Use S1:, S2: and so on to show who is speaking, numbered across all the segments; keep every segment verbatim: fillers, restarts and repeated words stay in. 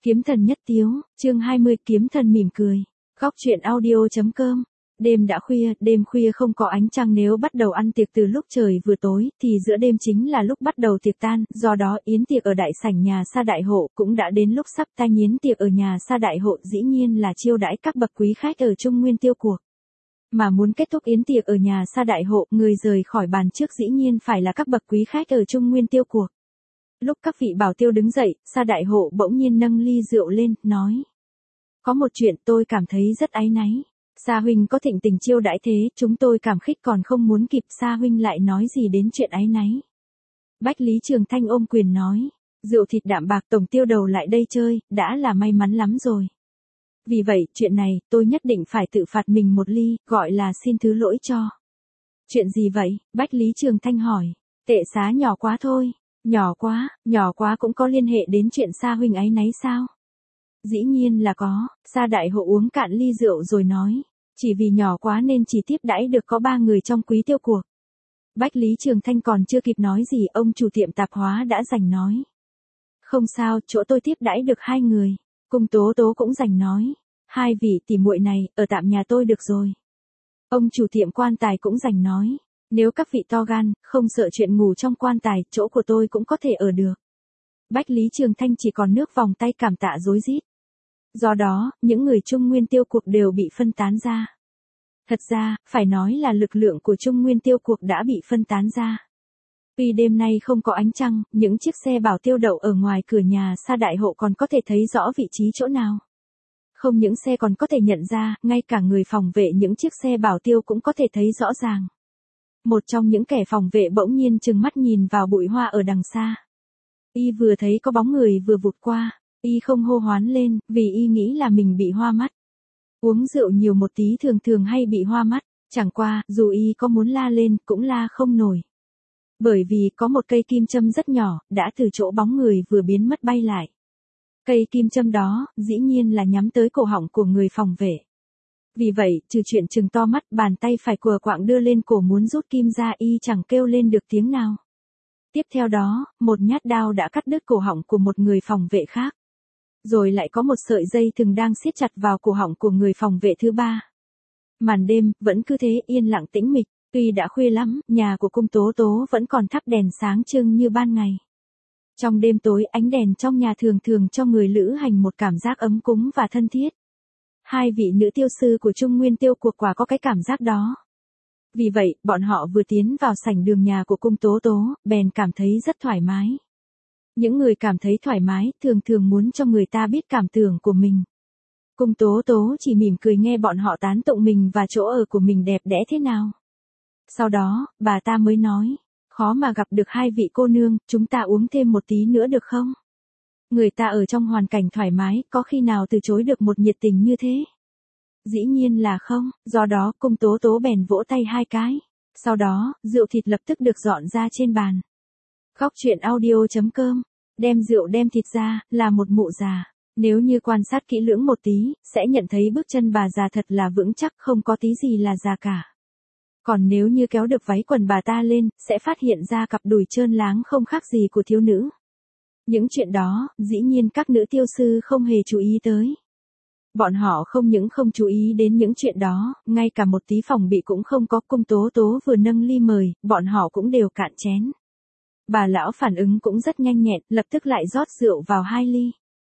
S1: Kiếm thần nhất tiếu, chương hai mươi, kiếm thần mỉm cười. Góc truyện audio.com. Đêm đã khuya, đêm khuya không có ánh trăng, nếu bắt đầu ăn tiệc từ lúc trời vừa tối, thì giữa đêm chính là lúc bắt đầu tiệc tan, do đó yến tiệc ở đại sảnh nhà Sa Đại Hộ cũng đã đến lúc sắp tanh. Yến tiệc ở nhà Sa Đại Hộ dĩ nhiên là chiêu đãi các bậc quý khách ở Trung Nguyên tiêu cuộc. Mà muốn kết thúc yến tiệc ở nhà Sa Đại Hộ, người rời khỏi bàn trước dĩ nhiên phải là các bậc quý khách ở Trung Nguyên tiêu cuộc. Lúc các vị bảo tiêu đứng dậy, Sa Đại Hộ bỗng nhiên nâng ly rượu lên, nói: Có một chuyện tôi cảm thấy rất áy náy. Sa huynh có thịnh tình chiêu đãi thế, chúng tôi cảm kích còn không muốn kịp. Sa huynh lại nói gì đến chuyện áy náy? Bách Lý Trường Thanh ôm quyền nói: Rượu thịt đạm bạc, tổng tiêu đầu lại đây chơi, đã là may mắn lắm rồi. Vì vậy, chuyện này, tôi nhất định phải tự phạt mình một ly, gọi là xin thứ lỗi cho. Chuyện gì vậy? Bách Lý Trường Thanh hỏi. Tệ xá nhỏ quá thôi. Nhỏ quá, nhỏ quá cũng có liên hệ đến chuyện Sa huynh áy náy sao? Dĩ nhiên là có. Sa Đại Hộ uống cạn ly rượu rồi nói: Chỉ vì nhỏ quá nên chỉ tiếp đãi được có ba người trong quý tiêu cuộc. Bách Lý Trường Thanh còn chưa kịp nói gì, ông chủ tiệm tạp hóa đã giành nói: Không sao, chỗ tôi tiếp đãi được hai người. Cung Tố Tố cũng giành nói: Hai vị tỷ muội này, ở tạm nhà tôi được rồi. Ông chủ tiệm quan tài cũng giành nói: Nếu các vị to gan, không sợ chuyện ngủ trong quan tài, chỗ của tôi cũng có thể ở được. Bách Lý Trường Thanh chỉ còn nước vòng tay cảm tạ rối rít. Do đó, những người Trung Nguyên tiêu cuộc đều bị phân tán ra. Thật ra, phải nói là lực lượng của Trung Nguyên tiêu cuộc đã bị phân tán ra. Vì đêm nay không có ánh trăng, những chiếc xe bảo tiêu đậu ở ngoài cửa nhà Sa Đại Hộ còn có thể thấy rõ vị trí chỗ nào. Không những xe còn có thể nhận ra, ngay cả người phòng vệ những chiếc xe bảo tiêu cũng có thể thấy rõ ràng. Một trong những kẻ phòng vệ bỗng nhiên trừng mắt nhìn vào bụi hoa ở đằng xa. Y vừa thấy có bóng người vừa vụt qua, y không hô hoán lên, vì y nghĩ là mình bị hoa mắt. Uống rượu nhiều một tí thường thường hay bị hoa mắt, chẳng qua, dù y có muốn la lên, cũng la không nổi. Bởi vì có một cây kim châm rất nhỏ, đã từ chỗ bóng người vừa biến mất bay lại. Cây kim châm đó, dĩ nhiên là nhắm tới cổ họng của người phòng vệ. Vì vậy, trừ chuyện trừng to mắt, bàn tay phải cùa quạng đưa lên cổ muốn rút kim ra, y chẳng kêu lên được tiếng nào. Tiếp theo đó, một nhát đao đã cắt đứt cổ họng của một người phòng vệ khác. Rồi lại có một sợi dây thừng đang siết chặt vào cổ họng của người phòng vệ thứ ba. Màn đêm, vẫn cứ thế yên lặng tĩnh mịch, tuy đã khuya lắm, nhà của Cung Tố Tố vẫn còn thắp đèn sáng trưng như ban ngày. Trong đêm tối, ánh đèn trong nhà thường thường cho người lữ hành một cảm giác ấm cúng và thân thiết. Hai vị nữ tiêu sư của Trung Nguyên tiêu cuộc quả có cái cảm giác đó. Vì vậy, bọn họ vừa tiến vào sảnh đường nhà của Cung Tố Tố, bèn cảm thấy rất thoải mái. Những người cảm thấy thoải mái, thường thường muốn cho người ta biết cảm tưởng của mình. Cung Tố Tố chỉ mỉm cười nghe bọn họ tán tụng mình và chỗ ở của mình đẹp đẽ thế nào. Sau đó, bà ta mới nói: Khó mà gặp được hai vị cô nương, chúng ta uống thêm một tí nữa được không? Người ta ở trong hoàn cảnh thoải mái, có khi nào từ chối được một nhiệt tình như thế? Dĩ nhiên là không, do đó Cung Tố Tố bèn vỗ tay hai cái. Sau đó, rượu thịt lập tức được dọn ra trên bàn. Góc truyện audio.com. Đem rượu đem thịt ra, là một mụ già. Nếu như quan sát kỹ lưỡng một tí, sẽ nhận thấy bước chân bà già thật là vững chắc, không có tí gì là già cả. Còn nếu như kéo được váy quần bà ta lên, sẽ phát hiện ra cặp đùi trơn láng không khác gì của thiếu nữ. Những chuyện đó, dĩ nhiên các nữ tiêu sư không hề chú ý tới. Bọn họ không những không chú ý đến những chuyện đó, ngay cả một tí phòng bị cũng không có. Cung Tố Tố vừa nâng ly mời, bọn họ cũng đều cạn chén. Bà lão phản ứng cũng rất nhanh nhẹn, lập tức lại rót rượu vào hai ly.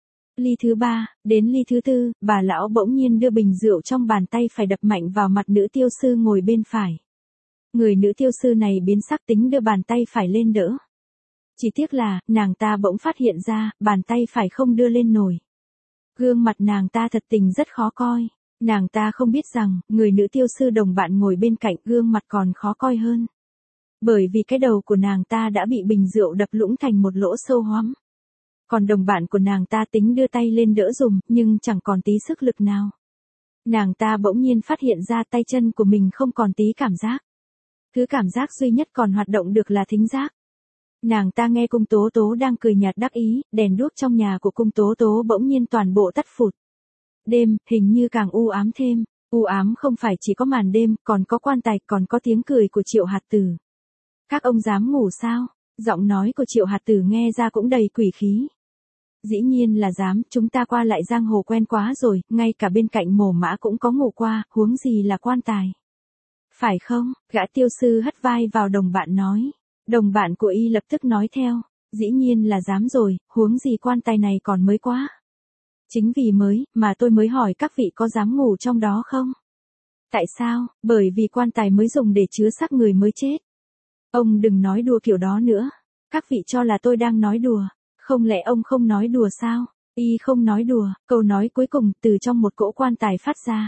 S1: Ly thứ ba, đến ly thứ tư, bà lão bỗng nhiên đưa bình rượu trong bàn tay phải đập mạnh vào mặt nữ tiêu sư ngồi bên phải. Người nữ tiêu sư này biến sắc tính đưa bàn tay phải lên đỡ. Chỉ tiếc là, nàng ta bỗng phát hiện ra, bàn tay phải không đưa lên nổi. Gương mặt nàng ta thật tình rất khó coi. Nàng ta không biết rằng, người nữ tiêu sư đồng bạn ngồi bên cạnh gương mặt còn khó coi hơn. Bởi vì cái đầu của nàng ta đã bị bình rượu đập lũng thành một lỗ sâu hoắm. Còn đồng bạn của nàng ta tính đưa tay lên đỡ dùm, nhưng chẳng còn tí sức lực nào. Nàng ta bỗng nhiên phát hiện ra tay chân của mình không còn tí cảm giác. Thứ cảm giác duy nhất còn hoạt động được là thính giác. Nàng ta nghe Cung Tố Tố đang cười nhạt đắc ý, đèn đuốc trong nhà của Cung Tố Tố bỗng nhiên toàn bộ tắt phụt. Đêm, hình như càng u ám thêm. U ám không phải chỉ có màn đêm, còn có quan tài, còn có tiếng cười của Triệu Hạt Tử. Các ông dám ngủ sao? Giọng nói của Triệu Hạt Tử nghe ra cũng đầy quỷ khí. Dĩ nhiên là dám, chúng ta qua lại giang hồ quen quá rồi, ngay cả bên cạnh mồ mã cũng có ngủ qua, huống gì là quan tài. Phải không? Gã tiêu sư hất vai vào đồng bạn nói. Đồng bạn của y lập tức nói theo. Dĩ nhiên là dám rồi, huống gì quan tài này còn mới quá. Chính vì mới, mà tôi mới hỏi các vị có dám ngủ trong đó không? Tại sao? Bởi vì quan tài mới dùng để chứa xác người mới chết. Ông đừng nói đùa kiểu đó nữa. Các vị cho là tôi đang nói đùa. Không lẽ ông không nói đùa sao? Y không nói đùa, câu nói cuối cùng từ trong một cỗ quan tài phát ra.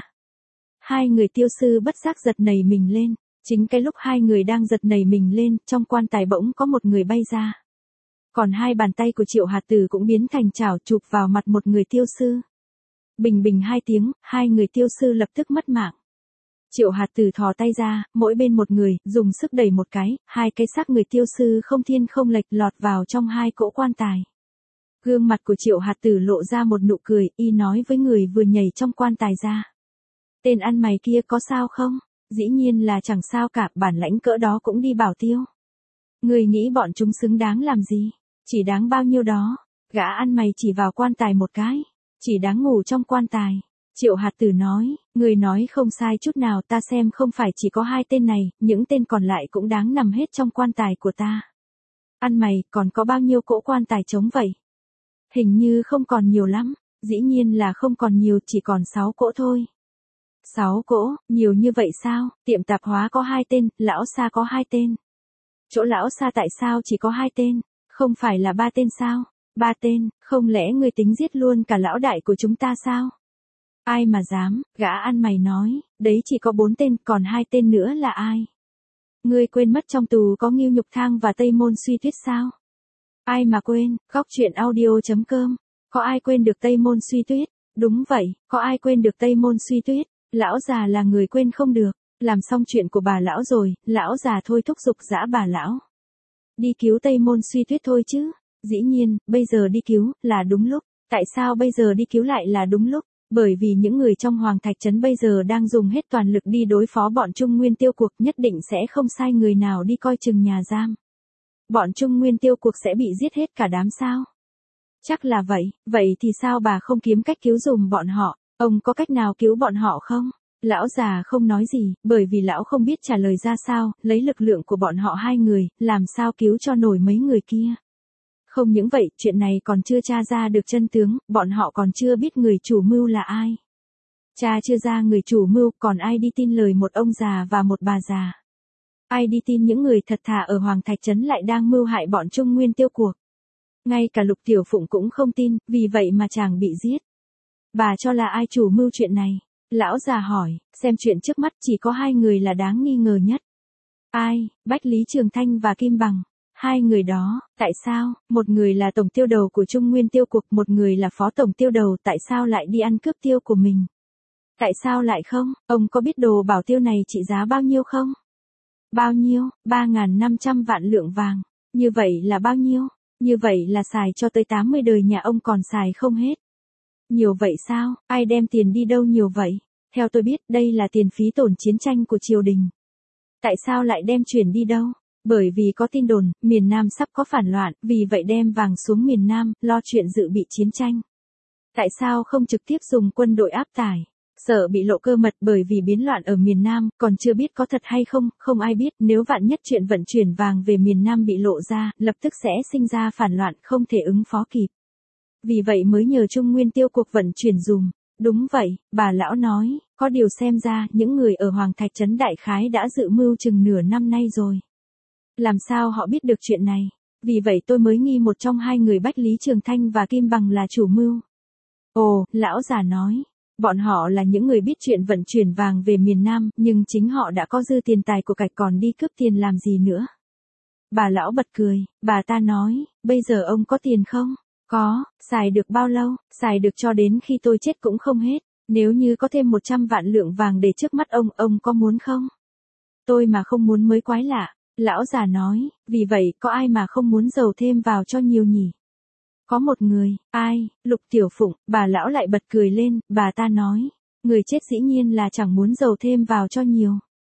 S1: Hai người tiêu sư bất giác giật nảy mình lên. Chính cái lúc hai người đang giật nảy mình lên, trong quan tài bỗng có một người bay ra. Còn hai bàn tay của Triệu Hạt Tử cũng biến thành chảo chụp vào mặt một người tiêu sư. Bình bình hai tiếng, hai người tiêu sư lập tức mất mạng. Triệu Hạt Tử thò tay ra, mỗi bên một người, dùng sức đẩy một cái, hai cái xác người tiêu sư không thiên không lệch lọt vào trong hai cỗ quan tài. Gương mặt của Triệu Hạt Tử lộ ra một nụ cười, y nói với người vừa nhảy trong quan tài ra. Tên ăn mày kia có sao không? Dĩ nhiên là chẳng sao cả, bản lãnh cỡ đó cũng đi bảo tiêu. Người nghĩ bọn chúng xứng đáng làm gì? Chỉ đáng bao nhiêu đó. Gã ăn mày chỉ vào quan tài một cái. Chỉ đáng ngủ trong quan tài. Triệu Hạt Tử nói, người nói không sai chút nào, ta xem không phải chỉ có hai tên này, những tên còn lại cũng đáng nằm hết trong quan tài của ta. Ăn mày, còn có bao nhiêu cỗ quan tài trống vậy? Hình như không còn nhiều lắm, dĩ nhiên là không còn nhiều, chỉ còn sáu cỗ thôi. Sáu cỗ, nhiều như vậy sao? Tiệm tạp hóa có hai tên, lão Sa có hai tên. Chỗ lão Sa tại sao chỉ có hai tên? Không phải là ba tên sao? Ba tên, không lẽ người tính giết luôn cả lão đại của chúng ta sao? Ai mà dám, gã ăn mày nói, đấy chỉ có bốn tên, còn hai tên nữa là ai? Ngươi quên mất trong tù có Ngưu Nhục Thang và Tây Môn Suy Tuyết sao? Ai mà quên, góc truyện audio.com, có ai quên được Tây Môn Suy Tuyết? Đúng vậy, có ai quên được Tây Môn Suy Tuyết? Lão già là người quên không được, làm xong chuyện của bà lão rồi, lão già thôi thúc giục dã bà lão. Đi cứu Tây Môn Suy Tuyết thôi chứ, dĩ nhiên, bây giờ đi cứu, là đúng lúc, tại sao bây giờ đi cứu lại là đúng lúc? Bởi vì những người trong Hoàng Thạch Trấn bây giờ đang dùng hết toàn lực đi đối phó bọn Trung Nguyên tiêu cuộc, nhất định sẽ không sai người nào đi coi chừng nhà giam. Bọn Trung Nguyên tiêu cuộc sẽ bị giết hết cả đám sao? Chắc là vậy, vậy thì sao bà không kiếm cách cứu dùm bọn họ, ông có cách nào cứu bọn họ không? Lão già không nói gì, bởi vì lão không biết trả lời ra sao, lấy lực lượng của bọn họ hai người, làm sao cứu cho nổi mấy người kia. Không những vậy, chuyện này còn chưa tra ra được chân tướng, bọn họ còn chưa biết người chủ mưu là ai. Cha chưa ra người chủ mưu, còn ai đi tin lời một ông già và một bà già. Ai đi tin những người thật thà ở Hoàng Thạch Trấn lại đang mưu hại bọn Trung Nguyên tiêu cuộc. Ngay cả Lục Tiểu Phụng cũng không tin, vì vậy mà chàng bị giết. Bà cho là ai chủ mưu chuyện này? Lão già hỏi, xem chuyện trước mắt chỉ có hai người là đáng nghi ngờ nhất. Ai? Bách Lý Trường Thanh và Kim Bằng. Hai người đó, tại sao? Một người là tổng tiêu đầu của Trung Nguyên tiêu cuộc, một người là phó tổng tiêu đầu, tại sao lại đi ăn cướp tiêu của mình? Tại sao lại không? Ông có biết đồ bảo tiêu này trị giá bao nhiêu không? Bao nhiêu? ba nghìn năm trăm vạn lượng vàng. Như vậy là bao nhiêu? Như vậy là xài cho tới tám mươi đời nhà ông còn xài không hết. Nhiều vậy sao? Ai đem tiền đi đâu nhiều vậy? Theo tôi biết, đây là tiền phí tổn chiến tranh của triều đình. Tại sao lại đem chuyển đi đâu? Bởi vì có tin đồn, miền Nam sắp có phản loạn, vì vậy đem vàng xuống miền Nam, lo chuyện dự bị chiến tranh. Tại sao không trực tiếp dùng quân đội áp tải? Sợ bị lộ cơ mật, bởi vì biến loạn ở miền Nam, còn chưa biết có thật hay không, không ai biết, nếu vạn nhất chuyện vận chuyển vàng về miền Nam bị lộ ra, lập tức sẽ sinh ra phản loạn, không thể ứng phó kịp. Vì vậy mới nhờ Trung Nguyên tiêu cuộc vận chuyển dùm. Đúng vậy, bà lão nói, có điều xem ra, những người ở Hoàng Thạch Trấn đại khái đã dự mưu chừng nửa năm nay rồi. Làm sao họ biết được chuyện này? Vì vậy tôi mới nghi một trong hai người Bách Lý Trường Thanh và Kim Bằng là chủ mưu. Ồ, lão già nói, bọn họ là những người biết chuyện vận chuyển vàng về miền Nam, nhưng chính họ đã có dư tiền tài của cải còn đi cướp tiền làm gì nữa. Bà lão bật cười, bà ta nói, bây giờ ông có tiền không? Có, xài được bao lâu? Xài được cho đến khi tôi chết cũng không hết. Nếu như có thêm một trăm vạn lượng vàng để trước mắt ông, ông có muốn không? Tôi mà không muốn mới quái lạ. Lão già nói, vì vậy, có ai mà không muốn giàu thêm vào cho nhiều nhỉ? Có một người, ai? Lục Tiểu Phụng, bà lão lại bật cười lên, bà ta nói, người chết dĩ nhiên là chẳng muốn giàu thêm vào cho nhiều.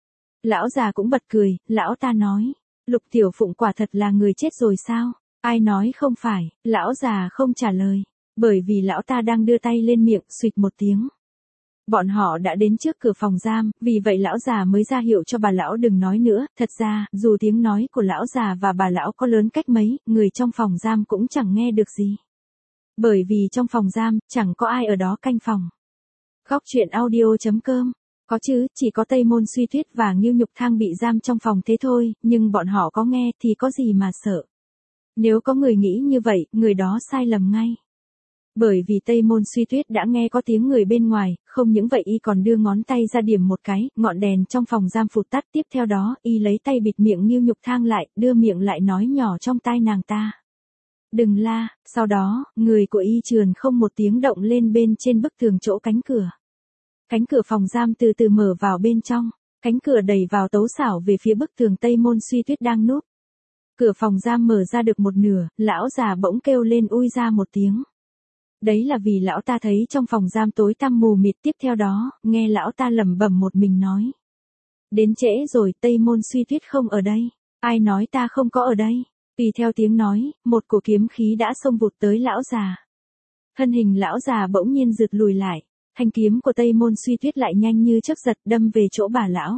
S1: Lão già cũng bật cười, lão ta nói, Lục Tiểu Phụng quả thật là người chết rồi sao? Ai nói không phải, lão già không trả lời. Bởi vì lão ta đang đưa tay lên miệng, xuỵt một tiếng. Bọn họ đã đến trước cửa phòng giam, vì vậy lão già mới ra hiệu cho bà lão đừng nói nữa. Thật ra, dù tiếng nói của lão già và bà lão có lớn cách mấy, người trong phòng giam cũng chẳng nghe được gì. Bởi vì trong phòng giam, chẳng có ai ở đó canh phòng. Góc truyện audio chấm com. Có chứ, chỉ có Tây Môn Suy Tuyết và Ngưu Nhục Thang bị giam trong phòng thế thôi, nhưng bọn họ có nghe thì có gì mà sợ. Nếu có người nghĩ như vậy, người đó sai lầm ngay. Bởi vì Tây Môn Suy Tuyết đã nghe có tiếng người bên ngoài, không những vậy y còn đưa ngón tay ra điểm một cái, ngọn đèn trong phòng giam phụt tắt. Tiếp theo đó, y lấy tay bịt miệng Ngưu Nhục Thang lại, đưa miệng lại nói nhỏ trong tai nàng ta. Đừng la. Sau đó, người của y trườn không một tiếng động lên bên trên bức tường chỗ cánh cửa. Cánh cửa phòng giam từ từ mở vào bên trong, cánh cửa đẩy vào tấu xảo về phía bức tường Tây Môn Suy Tuyết đang núp. Cửa phòng giam mở ra được một nửa, lão già bỗng kêu lên ui ra một tiếng. Đấy là vì lão ta thấy trong phòng giam tối tăm mù mịt. Tiếp theo đó, nghe lão ta lẩm bẩm một mình nói. Đến trễ rồi, Tây Môn Suy Tuyết không ở đây. Ai nói ta không có ở đây? Tùy theo tiếng nói, một cổ kiếm khí đã xông vụt tới lão già. Thân hình lão già bỗng nhiên rụt lùi lại. Thanh kiếm của Tây Môn Suy Tuyết lại nhanh như chớp giật đâm về chỗ bà lão.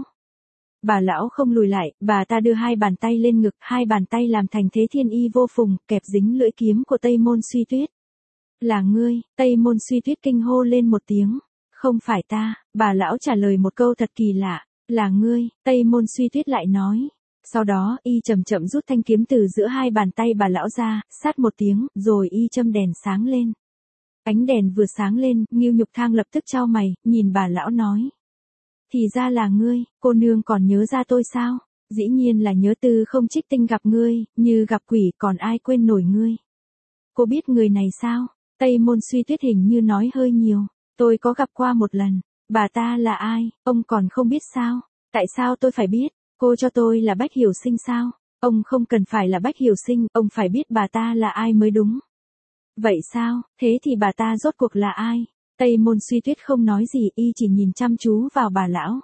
S1: Bà lão không lùi lại, bà ta đưa hai bàn tay lên ngực, hai bàn tay làm thành thế thiên y vô phùng, kẹp dính lưỡi kiếm của Tây Môn Suy Tuyết. Là ngươi. Tây Môn Suy Tuyết kinh hô lên một tiếng. Không phải ta. Bà lão trả lời một câu thật kỳ lạ. Là ngươi. Tây Môn Suy Tuyết lại nói. Sau đó, y chậm chậm rút thanh kiếm từ giữa hai bàn tay bà lão ra, sát một tiếng, rồi y châm đèn sáng lên. Ánh đèn vừa sáng lên, Ngưu Nhục Thang lập tức chau mày, nhìn bà lão nói. Thì ra là ngươi, cô nương còn nhớ ra tôi sao? Dĩ nhiên là nhớ. Tư Không Trích Tinh gặp ngươi, như gặp quỷ, còn ai quên nổi ngươi. Cô biết người này sao? Tây Môn Suy Tuyết hình như nói hơi nhiều. Tôi có gặp qua một lần. Bà ta là ai, ông còn không biết sao? Tại sao tôi phải biết? Cô cho tôi là Bách Hiểu Sinh sao? Ông không cần phải là Bách Hiểu Sinh, ông phải biết bà ta là ai mới đúng. Vậy sao, thế thì bà ta rốt cuộc là ai? Tây Môn Suy Tuyết không nói gì, y chỉ nhìn chăm chú vào bà lão.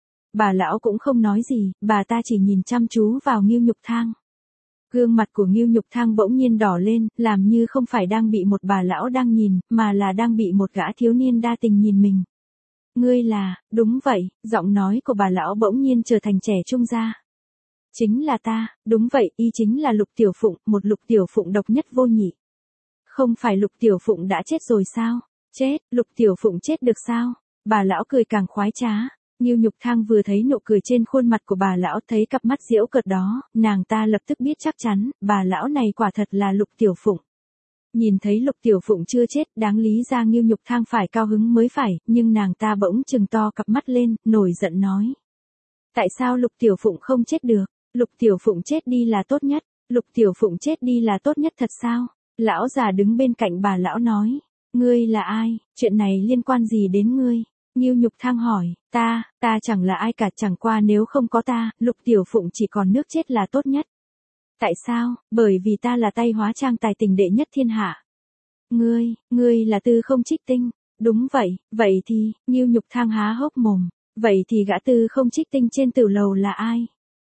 S1: Bà lão cũng không nói gì, bà ta chỉ nhìn chăm chú vào Ngưu Nhục Thang. Gương mặt của Ngưu Nhục Thang bỗng nhiên đỏ lên, làm như không phải đang bị một bà lão đang nhìn, mà là đang bị một gã thiếu niên đa tình nhìn mình. Ngươi là, đúng vậy, giọng nói của bà lão bỗng nhiên trở thành trẻ trung ra. Chính là ta, đúng vậy, y chính là Lục Tiểu Phụng, một Lục Tiểu Phụng độc nhất vô nhị. Không phải Lục Tiểu Phụng đã chết rồi sao? Chết, Lục Tiểu Phụng chết được sao? Bà lão cười càng khoái trá. Ngưu Nhục Thang vừa thấy nụ cười trên khuôn mặt của bà lão, thấy cặp mắt giễu cợt đó, nàng ta lập tức biết chắc chắn, bà lão này quả thật là Lục Tiểu Phụng. Nhìn thấy Lục Tiểu Phụng chưa chết, đáng lý ra Ngưu Nhục Thang phải cao hứng mới phải, nhưng nàng ta bỗng trừng to cặp mắt lên, nổi giận nói. Tại sao Lục Tiểu Phụng không chết được? Lục Tiểu Phụng chết đi là tốt nhất. Lục Tiểu Phụng chết đi là tốt nhất thật sao? Lão già đứng bên cạnh bà lão nói. Ngươi là ai? Chuyện này liên quan gì đến ngươi? Ngưu Nhục Thang hỏi. Ta, ta chẳng là ai cả, chẳng qua nếu không có ta, Lục Tiểu Phụng chỉ còn nước chết là tốt nhất. Tại sao? Bởi vì ta là tay hóa trang tài tình đệ nhất thiên hạ. Ngươi, ngươi là Tư Không Trích Tinh. Đúng vậy, vậy thì, Ngưu Nhục Thang há hốc mồm. Vậy thì gã Tư Không Trích Tinh trên tử lầu là ai?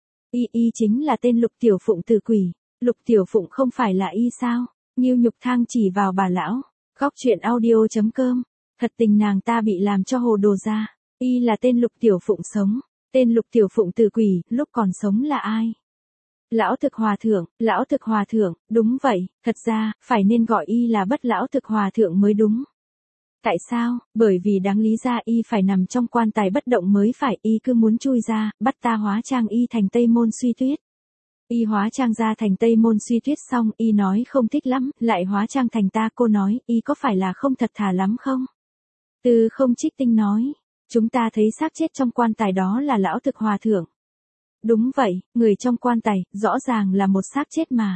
S1: Y y chính là tên Lục Tiểu Phụng tử quỷ. Lục Tiểu Phụng không phải là y sao? Ngưu Nhục Thang chỉ vào bà lão. Góc truyện audio chấm com. Thật tình nàng ta bị làm cho hồ đồ ra. Y là tên Lục Tiểu Phụng sống. Tên Lục Tiểu Phụng tử quỷ, lúc còn sống là ai? Lão Thực Hòa Thượng, Lão Thực Hòa Thượng, đúng vậy, thật ra, phải nên gọi y là Bất Lão Thực Hòa Thượng mới đúng. Tại sao? Bởi vì đáng lý ra y phải nằm trong quan tài bất động mới phải, y cứ muốn chui ra, bắt ta hóa trang y thành Tây Môn Suy Tuyết. Y hóa trang ra thành Tây Môn Suy Tuyết xong, y nói không thích lắm, lại hóa trang thành ta. Cô nói, y có phải là không thật thà lắm không? Tư Không Trích Tinh nói, chúng ta thấy xác chết trong quan tài đó là Lão Thực Hòa Thượng. Đúng vậy, người trong quan tài, rõ ràng là một xác chết mà.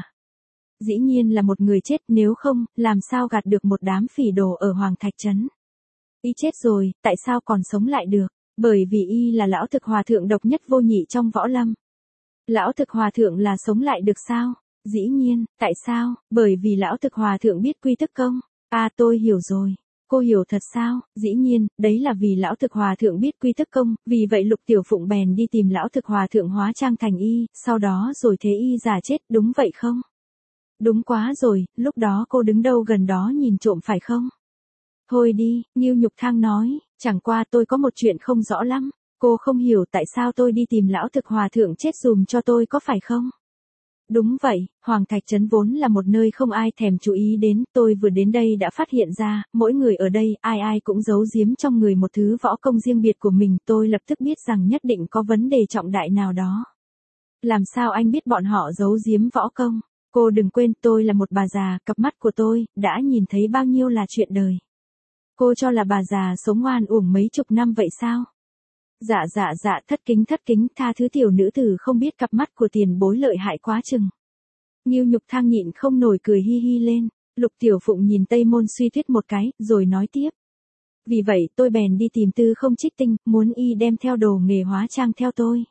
S1: Dĩ nhiên là một người chết, nếu không, làm sao gạt được một đám phỉ đồ ở Hoàng Thạch Trấn. Y chết rồi, tại sao còn sống lại được? Bởi vì y là Lão Thực Hòa Thượng độc nhất vô nhị trong võ lâm. Lão Thực Hòa Thượng là sống lại được sao? Dĩ nhiên, tại sao? Bởi vì Lão Thực Hòa Thượng biết quy tức công. À tôi hiểu rồi. Cô hiểu thật sao? Dĩ nhiên, đấy là vì Lão Thực Hòa Thượng biết quy tức công, vì vậy Lục Tiểu Phụng bèn đi tìm Lão Thực Hòa Thượng hóa trang thành y, sau đó rồi thế y giả chết, đúng vậy không? Đúng quá rồi, lúc đó cô đứng đâu gần đó nhìn trộm phải không? Thôi đi, Ngưu Nhục Thang nói, chẳng qua tôi có một chuyện không rõ lắm, cô không hiểu tại sao tôi đi tìm lão thực hòa thượng chết dùm cho tôi có phải không? Đúng vậy, Hoàng Thạch Trấn vốn là một nơi không ai thèm chú ý đến, tôi vừa đến đây đã phát hiện ra, mỗi người ở đây, ai ai cũng giấu giếm trong người một thứ võ công riêng biệt của mình, tôi lập tức biết rằng nhất định có vấn đề trọng đại nào đó. Làm sao anh biết bọn họ giấu giếm võ công? Cô đừng quên tôi là một bà già, cặp mắt của tôi, đã nhìn thấy bao nhiêu là chuyện đời. Cô cho là bà già sống ngoan uổng mấy chục năm vậy sao? Dạ dạ dạ thất kính thất kính tha thứ tiểu nữ tử không biết cặp mắt của tiền bối lợi hại quá chừng. Ngưu Nhục Thang nhịn không nổi cười hi hi lên, Lục Tiểu Phụng nhìn Tây Môn Suy Tuyết một cái, rồi nói tiếp. Vì vậy tôi bèn đi tìm Tư Không Trích Tinh, muốn y đem theo đồ nghề hóa trang theo tôi.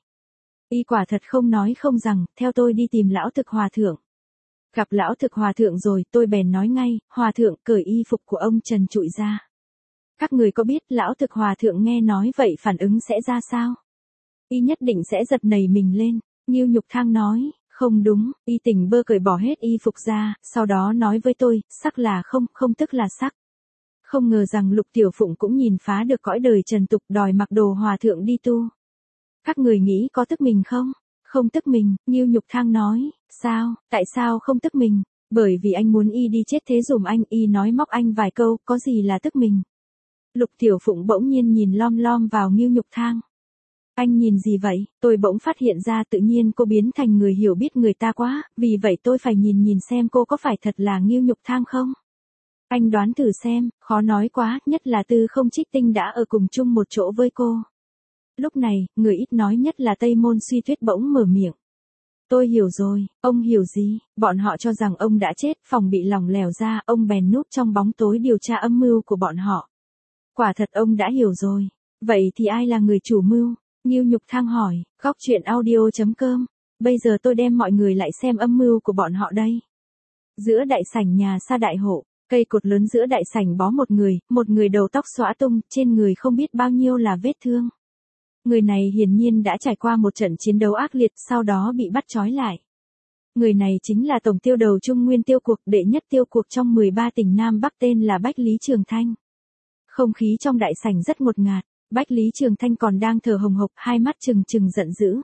S1: Y quả thật không nói không rằng, theo tôi đi tìm lão thực hòa thượng. Gặp lão thực hòa thượng rồi, tôi bèn nói ngay, hòa thượng cởi y phục của ông trần trụi ra. Các người có biết lão thực hòa thượng nghe nói vậy phản ứng sẽ ra sao? Y nhất định sẽ giật nảy mình lên. Ngưu Nhục Thang nói, không đúng, y tỉnh bơ cởi bỏ hết y phục ra, sau đó nói với tôi, sắc là không, không tức là sắc. Không ngờ rằng Lục Tiểu Phụng cũng nhìn phá được cõi đời trần tục đòi mặc đồ hòa thượng đi tu. Các người nghĩ có tức mình không? Không tức mình, Ngưu Nhục Thang nói, sao, tại sao không tức mình? Bởi vì anh muốn y đi chết thế dùm anh, y nói móc anh vài câu, có gì là tức mình? Lục Tiểu Phụng bỗng nhiên nhìn lom lom vào Ngưu Nhục Thang. Anh nhìn gì vậy? Tôi bỗng phát hiện ra tự nhiên cô biến thành người hiểu biết người ta quá, vì vậy tôi phải nhìn nhìn xem cô có phải thật là Ngưu Nhục Thang không? Anh đoán thử xem, khó nói quá, nhất là Tư Không Trích Tinh đã ở cùng chung một chỗ với cô. Lúc này, người ít nói nhất là Tây Môn Suy Tuyết bỗng mở miệng. Tôi hiểu rồi, ông hiểu gì? Bọn họ cho rằng ông đã chết, phòng bị lỏng lẻo ra, ông bèn núp trong bóng tối điều tra âm mưu của bọn họ. Quả thật ông đã hiểu rồi. Vậy thì ai là người chủ mưu? Ngưu Nhục Thang hỏi, góc truyện audio chấm com. Bây giờ tôi đem mọi người lại xem âm mưu của bọn họ đây. Giữa đại sảnh nhà Sa Đại Hộ, cây cột lớn giữa đại sảnh bó một người, một người đầu tóc xõa tung, trên người không biết bao nhiêu là vết thương. Người này hiển nhiên đã trải qua một trận chiến đấu ác liệt, sau đó bị bắt trói lại. Người này chính là tổng tiêu đầu Trung Nguyên tiêu cuộc, đệ nhất tiêu cuộc trong mười ba tỉnh Nam Bắc, tên là Bách Lý Trường Thanh. Không khí trong đại sảnh rất ngột ngạt, Bách Lý Trường Thanh còn đang thở hồng hộc, hai mắt trừng trừng giận dữ.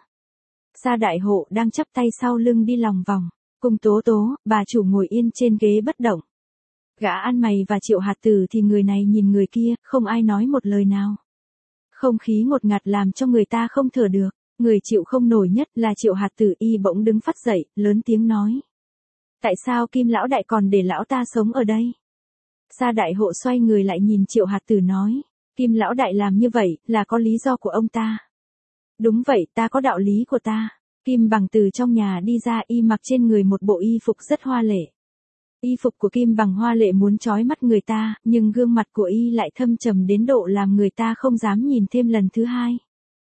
S1: Sa Đại Hộ đang chắp tay sau lưng đi lòng vòng, cùng Tố Tố, bà chủ ngồi yên trên ghế bất động. Gã ăn mày và Triệu Hạt Tử thì người này nhìn người kia, không ai nói một lời nào. Không khí ngột ngạt làm cho người ta không thở được, người chịu không nổi nhất là Triệu Hạt Tử, y bỗng đứng phắt dậy, lớn tiếng nói. Tại sao Kim lão đại còn để lão ta sống ở đây? Sa Đại Hộ xoay người lại nhìn Triệu Hạt Tử nói, Kim lão đại làm như vậy, là có lý do của ông ta. Đúng vậy, ta có đạo lý của ta. Kim Bằng từ trong nhà đi ra, y mặc trên người một bộ y phục rất hoa lệ. Y phục của Kim Bằng hoa lệ muốn chói mắt người ta, nhưng gương mặt của y lại thâm trầm đến độ làm người ta không dám nhìn thêm lần thứ hai.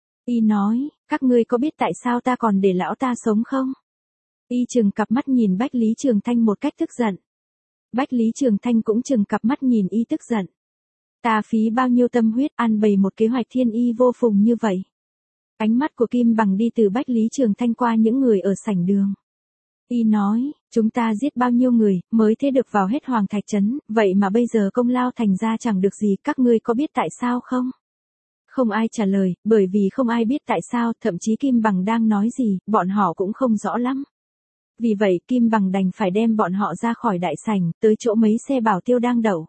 S1: Y nói, các ngươi có biết tại sao ta còn để lão ta sống không? Y trừng cặp mắt nhìn Bách Lý Trường Thanh một cách tức giận. Bách Lý Trường Thanh cũng trừng cặp mắt nhìn y tức giận. Ta phí bao nhiêu tâm huyết ăn bày một kế hoạch thiên y vô phùng như vậy. Ánh mắt của Kim Bằng đi từ Bách Lý Trường Thanh qua những người ở sảnh đường. Y nói, chúng ta giết bao nhiêu người, mới thế được vào hết Hoàng Thạch Trấn, vậy mà bây giờ công lao thành ra chẳng được gì, các ngươi có biết tại sao không? Không ai trả lời, bởi vì không ai biết tại sao, thậm chí Kim Bằng đang nói gì, bọn họ cũng không rõ lắm. Vì vậy Kim Bằng đành phải đem bọn họ ra khỏi đại sảnh, tới chỗ mấy xe bảo tiêu đang đậu.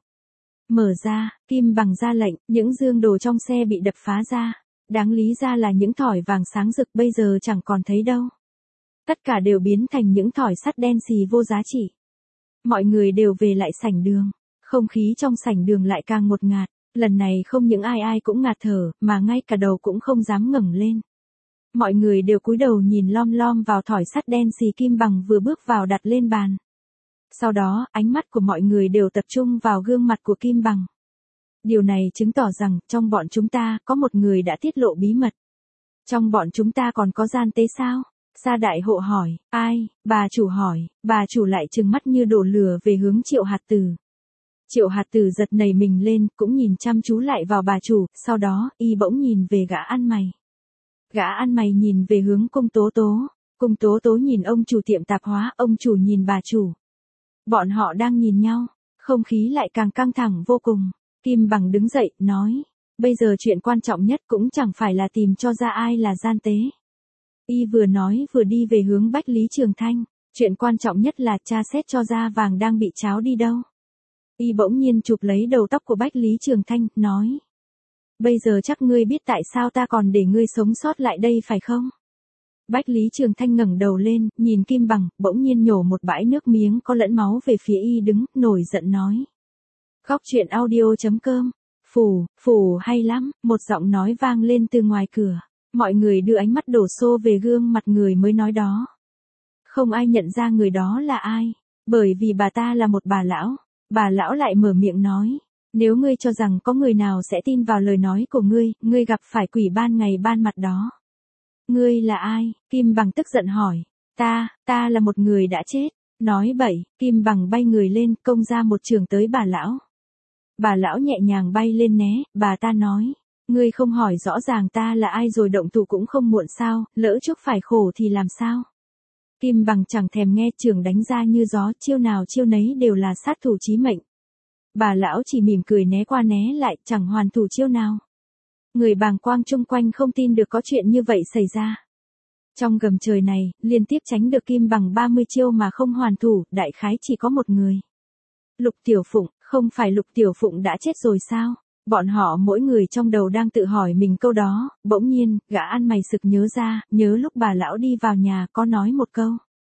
S1: Mở ra, Kim Bằng ra lệnh, những dương đồ trong xe bị đập phá ra. Đáng lý ra là những thỏi vàng sáng rực bây giờ chẳng còn thấy đâu. Tất cả đều biến thành những thỏi sắt đen xì vô giá trị. Mọi người đều về lại sảnh đường. Không khí trong sảnh đường lại càng ngột ngạt. Lần này không những ai ai cũng ngạt thở, mà ngay cả đầu cũng không dám ngẩng lên. Mọi người đều cúi đầu nhìn lom lom vào thỏi sắt đen xì Kim Bằng vừa bước vào đặt lên bàn. Sau đó, ánh mắt của mọi người đều tập trung vào gương mặt của Kim Bằng. Điều này chứng tỏ rằng, trong bọn chúng ta, có một người đã tiết lộ bí mật. Trong bọn chúng ta còn có gian tế sao? Sa Đại Hộ hỏi, ai? Bà chủ hỏi, bà chủ lại trừng mắt như đổ lửa về hướng Triệu Hạt Tử. Triệu Hạt Tử giật nảy mình lên, cũng nhìn chăm chú lại vào bà chủ, sau đó, y bỗng nhìn về gã ăn mày. Gã ăn mày nhìn về hướng Cung Tố Tố. Cung Tố Tố nhìn ông chủ tiệm tạp hóa, ông chủ nhìn bà chủ. Bọn họ đang nhìn nhau, không khí lại càng căng thẳng vô cùng. Kim Bằng đứng dậy, nói, bây giờ chuyện quan trọng nhất cũng chẳng phải là tìm cho ra ai là gian tế. Y vừa nói vừa đi về hướng Bách Lý Trường Thanh, chuyện quan trọng nhất là tra xét cho ra vàng đang bị tráo đi đâu. Y bỗng nhiên chụp lấy đầu tóc của Bách Lý Trường Thanh, nói, bây giờ chắc ngươi biết tại sao ta còn để ngươi sống sót lại đây phải không? Bách Lý Trường Thanh ngẩng đầu lên, nhìn Kim Bằng, bỗng nhiên nhổ một bãi nước miếng có lẫn máu về phía Y đứng, nổi giận nói. Góc truyện audio.com, phù, phù hay lắm, một giọng nói vang lên từ ngoài cửa. Mọi người đưa ánh mắt đổ xô về gương mặt người mới nói đó. Không ai nhận ra người đó là ai, bởi vì bà ta là một bà lão. Bà lão lại mở miệng nói, nếu ngươi cho rằng có người nào sẽ tin vào lời nói của ngươi, ngươi gặp phải quỷ ban ngày ban mặt đó. Ngươi là ai? Kim Bằng tức giận hỏi. Ta, ta là một người đã chết. Nói bậy, Kim Bằng bay người lên, công ra một trường tới bà lão. Bà lão nhẹ nhàng bay lên né, bà ta nói, ngươi không hỏi rõ ràng ta là ai rồi động thủ cũng không muộn sao, lỡ chuốc phải khổ thì làm sao? Kim Bằng chẳng thèm nghe, trường đánh ra như gió, chiêu nào chiêu nấy đều là sát thủ chí mệnh. Bà lão chỉ mỉm cười né qua né lại, chẳng hoàn thủ chiêu nào. Người bàng quang chung quanh không tin được có chuyện như vậy xảy ra. Trong gầm trời này, liên tiếp tránh được Kim Bằng ba mươi chiêu mà không hoàn thủ, đại khái chỉ có một người. Lục Tiểu Phụng, không phải Lục Tiểu Phụng đã chết rồi sao? Bọn họ mỗi người trong đầu đang tự hỏi mình câu đó, bỗng nhiên, gã ăn mày sực nhớ ra, nhớ lúc bà lão đi vào nhà có nói một câu.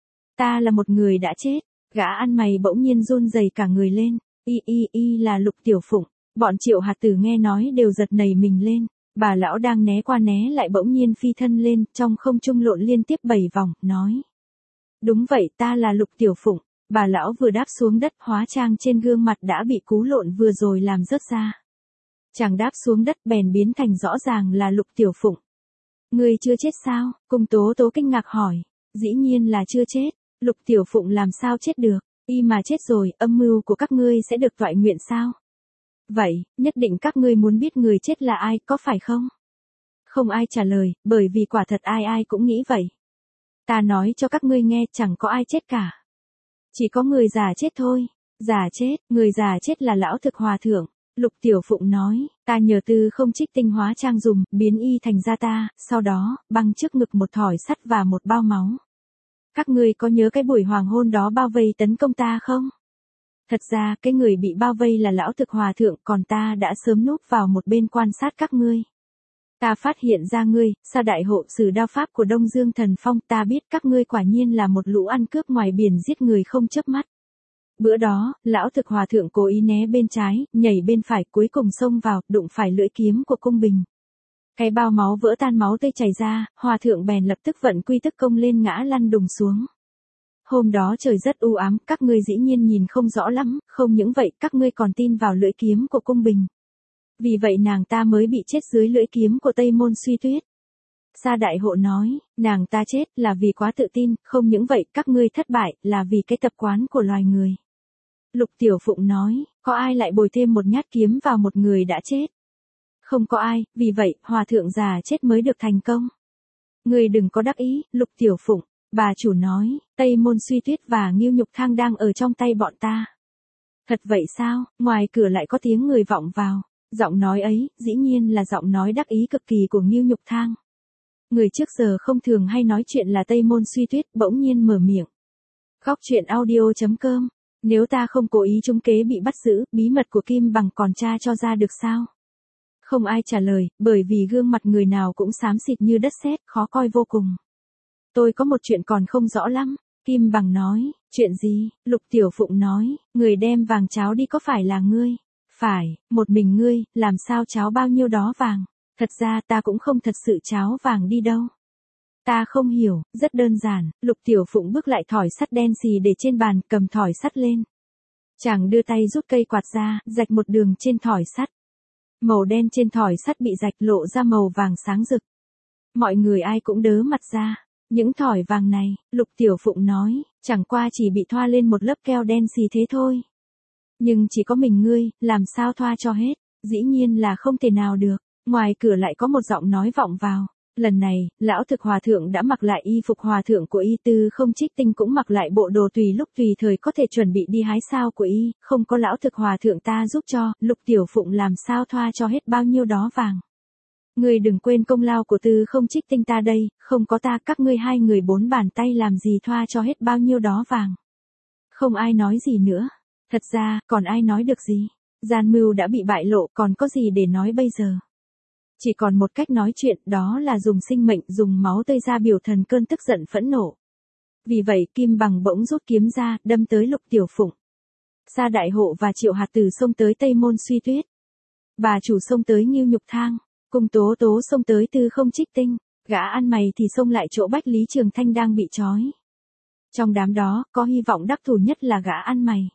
S1: Ta là một người đã chết, gã ăn mày bỗng nhiên run rẩy cả người lên, y y y là Lục Tiểu Phụng, bọn Triệu Hạt Tử nghe nói đều giật nảy mình lên, bà lão đang né qua né lại bỗng nhiên phi thân lên, trong không trung lộn liên tiếp bảy vòng, nói. Đúng vậy, ta là Lục Tiểu Phụng, bà lão vừa đáp xuống đất, hóa trang trên gương mặt đã bị cú lộn vừa rồi làm rớt ra. Chàng đáp xuống đất bèn biến thành rõ ràng là Lục Tiểu Phụng. Ngươi chưa chết sao? Cung Tố Tố kinh ngạc hỏi. Dĩ nhiên là chưa chết, Lục Tiểu Phụng làm sao chết được, y mà chết rồi, âm mưu của các ngươi sẽ được toại nguyện sao? Vậy, nhất định các ngươi muốn biết người chết là ai, có phải không? Không ai trả lời, bởi vì quả thật ai ai cũng nghĩ vậy. Ta nói cho các ngươi nghe, chẳng có ai chết cả. Chỉ có người già chết thôi. Già chết, người già chết là Lão Thực Hòa Thượng. Lục Tiểu Phụng nói, ta nhờ tư không trích tinh hóa trang dùng, biến y thành ra ta, sau đó, băng trước ngực một thỏi sắt và một bao máu. Các ngươi có nhớ cái buổi hoàng hôn đó bao vây tấn công ta không? Thật ra, cái người bị bao vây là Lão Thực Hòa Thượng, còn ta đã sớm núp vào một bên quan sát các ngươi. Ta phát hiện ra ngươi, sa đại hộ sử đao pháp của Đông Dương Thần Phong, ta biết các ngươi quả nhiên là một lũ ăn cướp ngoài biển giết người không chớp mắt. Bữa đó, Lão Thực Hòa Thượng cố ý né bên trái, nhảy bên phải, cuối cùng xông vào, đụng phải lưỡi kiếm của cung bình. Cái bao máu vỡ tan, máu tươi chảy ra, Hòa Thượng bèn lập tức vận quy tức công lên ngã lăn đùng xuống. Hôm đó trời rất u ám, các ngươi dĩ nhiên nhìn không rõ lắm, không những vậy các ngươi còn tin vào lưỡi kiếm của cung bình. Vì vậy nàng ta mới bị chết dưới lưỡi kiếm của Tây Môn Suy Tuyết. Sa đại hộ nói, nàng ta chết là vì quá tự tin, không những vậy các ngươi thất bại là vì cái tập quán của loài người. Lục Tiểu Phụng nói, có ai lại bồi thêm một nhát kiếm vào một người đã chết? Không có ai, vì vậy, Hòa Thượng già chết mới được thành công. Ngươi đừng có đắc ý, Lục Tiểu Phụng, bà chủ nói, Tây Môn Suy Tuyết và Ngưu Nhục Thang đang ở trong tay bọn ta. Thật vậy sao? Ngoài cửa lại có tiếng người vọng vào. Giọng nói ấy, dĩ nhiên là giọng nói đắc ý cực kỳ của Ngưu Nhục Thang. Người trước giờ không thường hay nói chuyện là Tây Môn Suy Tuyết, bỗng nhiên mở miệng. Góc truyện audio.com, nếu ta không cố ý trúng kế bị bắt giữ, bí mật của Kim Bằng còn tra cho ra được sao? Không ai trả lời, bởi vì gương mặt người nào cũng xám xịt như đất sét, khó coi vô cùng. Tôi có một chuyện còn không rõ lắm, Kim Bằng nói, chuyện gì? Lục Tiểu Phụng nói, người đem vàng cháo đi có phải là ngươi? Phải, một mình ngươi, làm sao cháo bao nhiêu đó vàng? Thật ra ta cũng không thật sự cháo vàng đi đâu. Ta không hiểu, rất đơn giản, Lục Tiểu Phụng bước lại thỏi sắt đen xì để trên bàn, cầm thỏi sắt lên. Chàng đưa tay rút cây quạt ra, rạch một đường trên thỏi sắt. Màu đen trên thỏi sắt bị rạch lộ ra màu vàng sáng rực. Mọi người ai cũng đớ mặt ra. Những thỏi vàng này, Lục Tiểu Phụng nói, chẳng qua chỉ bị thoa lên một lớp keo đen xì thế thôi. Nhưng chỉ có mình ngươi, làm sao thoa cho hết, dĩ nhiên là không thể nào được. Ngoài cửa lại có một giọng nói vọng vào. Lần này, lão thực hòa thượng đã mặc lại y phục hòa thượng của y, Tư Không Trích Tinh cũng mặc lại bộ đồ tùy lúc tùy thời có thể chuẩn bị đi hái sao của y, không có lão thực hòa thượng ta giúp cho, Lục Tiểu Phụng làm sao thoa cho hết bao nhiêu đó vàng. Ngươi đừng quên công lao của Tư Không Trích Tinh ta đây, không có ta các ngươi hai người bốn bàn tay làm gì thoa cho hết bao nhiêu đó vàng. Không ai nói gì nữa. Thật ra, còn ai nói được gì? Gian mưu đã bị bại lộ, còn có gì để nói bây giờ? Chỉ còn một cách nói chuyện, đó là dùng sinh mệnh, dùng máu tươi ra biểu thần cơn tức giận phẫn nộ. Vì vậy, Kim Bằng bỗng rút kiếm ra, đâm tới Lục Tiểu Phụng. Sa Đại Hộ và Triệu Hạt Tử xông tới Tây Môn Suy Tuyết. Bà chủ xông tới Ngưu Nhục Thang, Cung Tố Tố xông tới Tư Không Trích Tinh, gã ăn mày thì xông lại chỗ Bách Lý Trường Thanh đang bị trói. Trong đám đó, có hy vọng đắc thủ nhất là gã ăn mày.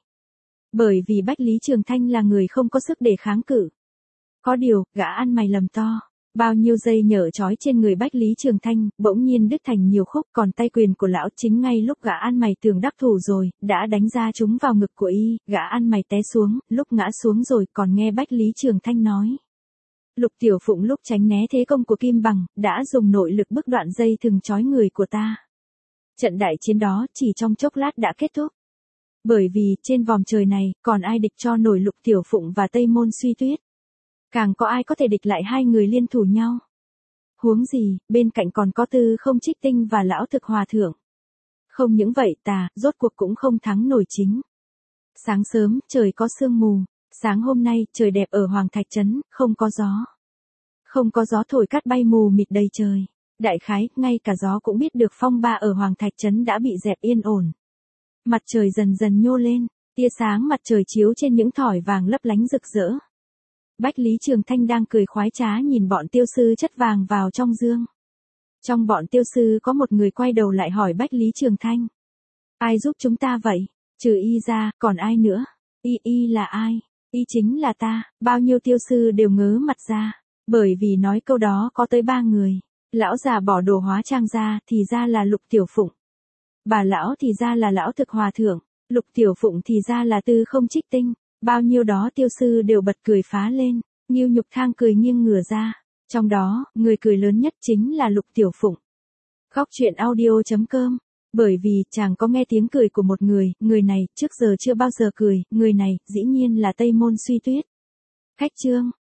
S1: Bởi vì Bách Lý Trường Thanh là người không có sức để kháng cự. Có điều, gã ăn mày lầm to. Bao nhiêu dây nhở trói trên người Bách Lý Trường Thanh, bỗng nhiên đứt thành nhiều khúc, còn tay quyền của lão chính ngay lúc gã ăn mày tưởng đắc thủ rồi, đã đánh ra chúng vào ngực của y, gã ăn mày té xuống, lúc ngã xuống rồi còn nghe Bách Lý Trường Thanh nói. Lục Tiểu Phụng lúc tránh né thế công của Kim Bằng, đã dùng nội lực bức đoạn dây thừng trói người của ta. Trận đại chiến đó chỉ trong chốc lát đã kết thúc. Bởi vì, trên vòm trời này, còn ai địch cho nổi Lục Tiểu Phụng và Tây Môn Suy Tuyết. Càng có ai có thể địch lại hai người liên thủ nhau. Huống gì, bên cạnh còn có Tư Không Trích Tinh và lão thực hòa thượng. Không những vậy ta, rốt cuộc cũng không thắng nổi chính. Sáng sớm, trời có sương mù. Sáng hôm nay, trời đẹp ở Hoàng Thạch Trấn, không có gió. Không có gió thổi cát bay mù mịt đầy trời. Đại khái, ngay cả gió cũng biết được phong ba ở Hoàng Thạch Trấn đã bị dẹp yên ổn. Mặt trời dần dần nhô lên, tia sáng mặt trời chiếu trên những thỏi vàng lấp lánh rực rỡ. Bách Lý Trường Thanh đang cười khoái trá nhìn bọn tiêu sư chất vàng vào trong dương. Trong bọn tiêu sư có một người quay đầu lại hỏi Bách Lý Trường Thanh. Ai giúp chúng ta vậy? Trừ y ra, còn ai nữa? Y y là ai? Y chính là ta. Bao nhiêu tiêu sư đều ngớ mặt ra. Bởi vì nói câu đó có tới ba người. Lão già bỏ đồ hóa trang ra thì ra là Lục Tiểu Phụng. Bà lão thì ra là lão thực hòa thượng. Lục Tiểu Phụng thì ra là Tư Không Trích Tinh. Bao nhiêu đó tiêu sư đều bật cười phá lên. Ngưu Nhục Thang cười nghiêng ngửa ra. Trong đó, người cười lớn nhất chính là Lục Tiểu Phụng. Góc truyện audio chấm com. Bởi vì, chàng có nghe tiếng cười của một người, người này, trước giờ chưa bao giờ cười, người này, dĩ nhiên là Tây Môn Suy Tuyết. Khách chương.